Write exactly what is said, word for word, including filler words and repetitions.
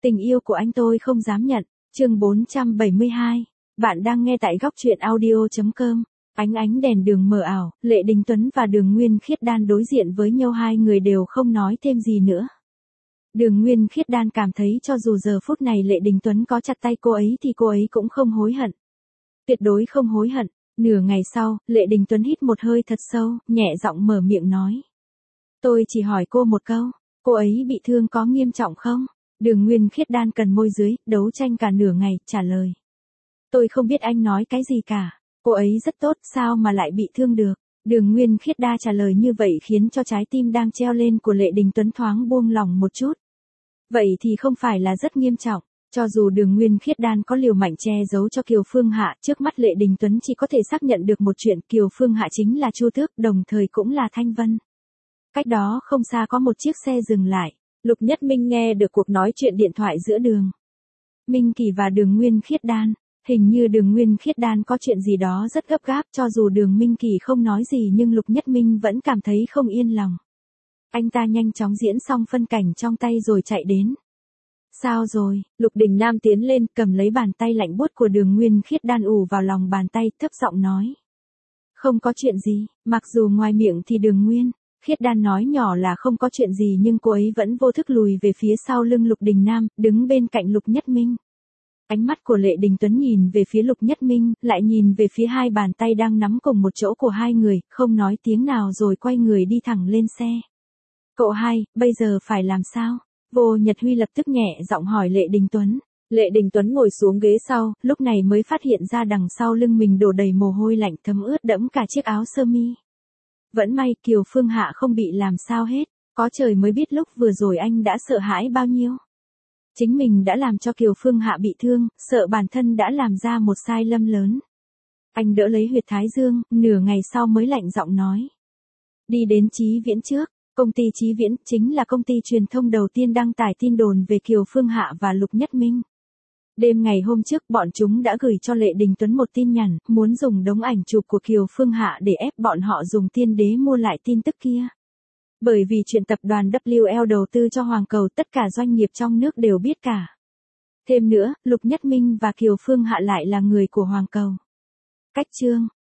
Tình yêu của anh tôi không dám nhận. Chương bốn trăm bảy mươi hai. Bạn đang nghe tại góc truyện audio chấm com. Ánh ánh đèn đường mờ ảo, Lệ Đình Tuấn và Đường Nguyên Khiết Đan đối diện với nhau, hai người đều không nói thêm gì nữa. Đường Nguyên Khiết Đan cảm thấy cho dù giờ phút này Lệ Đình Tuấn có chặt tay cô ấy thì cô ấy cũng không hối hận. Tuyệt đối không hối hận. Nửa ngày sau, Lệ Đình Tuấn hít một hơi thật sâu, nhẹ giọng mở miệng nói. Tôi chỉ hỏi cô một câu, cô ấy bị thương có nghiêm trọng không? Đường Nguyên Khiết Đan cần môi dưới, đấu tranh cả nửa ngày, trả lời. Tôi không biết anh nói cái gì cả. Cô ấy rất tốt, sao mà lại bị thương được? Đường Nguyên Khiết Đa trả lời như vậy khiến cho trái tim đang treo lên của Lệ Đình Tuấn thoáng buông lỏng một chút. Vậy thì không phải là rất nghiêm trọng. Cho dù Đường Nguyên Khiết Đan có liều mạnh che giấu cho Kiều Phương Hạ, trước mắt Lệ Đình Tuấn chỉ có thể xác nhận được một chuyện, Kiều Phương Hạ chính là Chu Tước, đồng thời cũng là Thanh Vân. Cách đó không xa có một chiếc xe dừng lại. Lục Nhất Minh nghe được cuộc nói chuyện điện thoại giữa Đường Minh Kỳ và Đường Nguyên Khiết Đan. Hình như Đường Nguyên Khiết Đan có chuyện gì đó rất gấp gáp, cho dù Đường Minh Kỳ không nói gì nhưng Lục Nhất Minh vẫn cảm thấy không yên lòng. Anh ta nhanh chóng diễn xong phân cảnh trong tay rồi chạy đến. Sao rồi? Lục Đình Nam tiến lên, cầm lấy bàn tay lạnh buốt của Đường Nguyên Khiết Đan ù vào lòng bàn tay, thấp giọng nói. Không có chuyện gì, mặc dù ngoài miệng thì Đường Nguyên Khiết Đan nói nhỏ là không có chuyện gì nhưng cô ấy vẫn vô thức lùi về phía sau lưng Lục Đình Nam, đứng bên cạnh Lục Nhất Minh. Ánh mắt của Lệ Đình Tuấn nhìn về phía Lục Nhất Minh, lại nhìn về phía hai bàn tay đang nắm cùng một chỗ của hai người, không nói tiếng nào rồi quay người đi thẳng lên xe. Cậu hai, bây giờ phải làm sao? Vô Nhật Huy lập tức nhẹ giọng hỏi Lệ Đình Tuấn. Lệ Đình Tuấn ngồi xuống ghế sau, lúc này mới phát hiện ra đằng sau lưng mình đổ đầy mồ hôi lạnh thấm ướt đẫm cả chiếc áo sơ mi. Vẫn may Kiều Phương Hạ không bị làm sao hết, có trời mới biết lúc vừa rồi anh đã sợ hãi bao nhiêu. Chính mình đã làm cho Kiều Phương Hạ bị thương, sợ bản thân đã làm ra một sai lầm lớn. Anh đỡ lấy huyệt thái dương, nửa ngày sau mới lạnh giọng nói. Đi đến Chí Viễn trước, công ty Chí Viễn chính là công ty truyền thông đầu tiên đăng tải tin đồn về Kiều Phương Hạ và Lục Nhất Minh. Đêm ngày hôm trước bọn chúng đã gửi cho Lệ Đình Tuấn một tin nhắn, muốn dùng đống ảnh chụp của Kiều Phương Hạ để ép bọn họ dùng Tiên Đế mua lại tin tức kia. Bởi vì chuyện tập đoàn vê kép lờ đầu tư cho Hoàng Cầu tất cả doanh nghiệp trong nước đều biết cả. Thêm nữa, Lục Nhất Minh và Kiều Phương Hạ lại là người của Hoàng Cầu. Cách chương,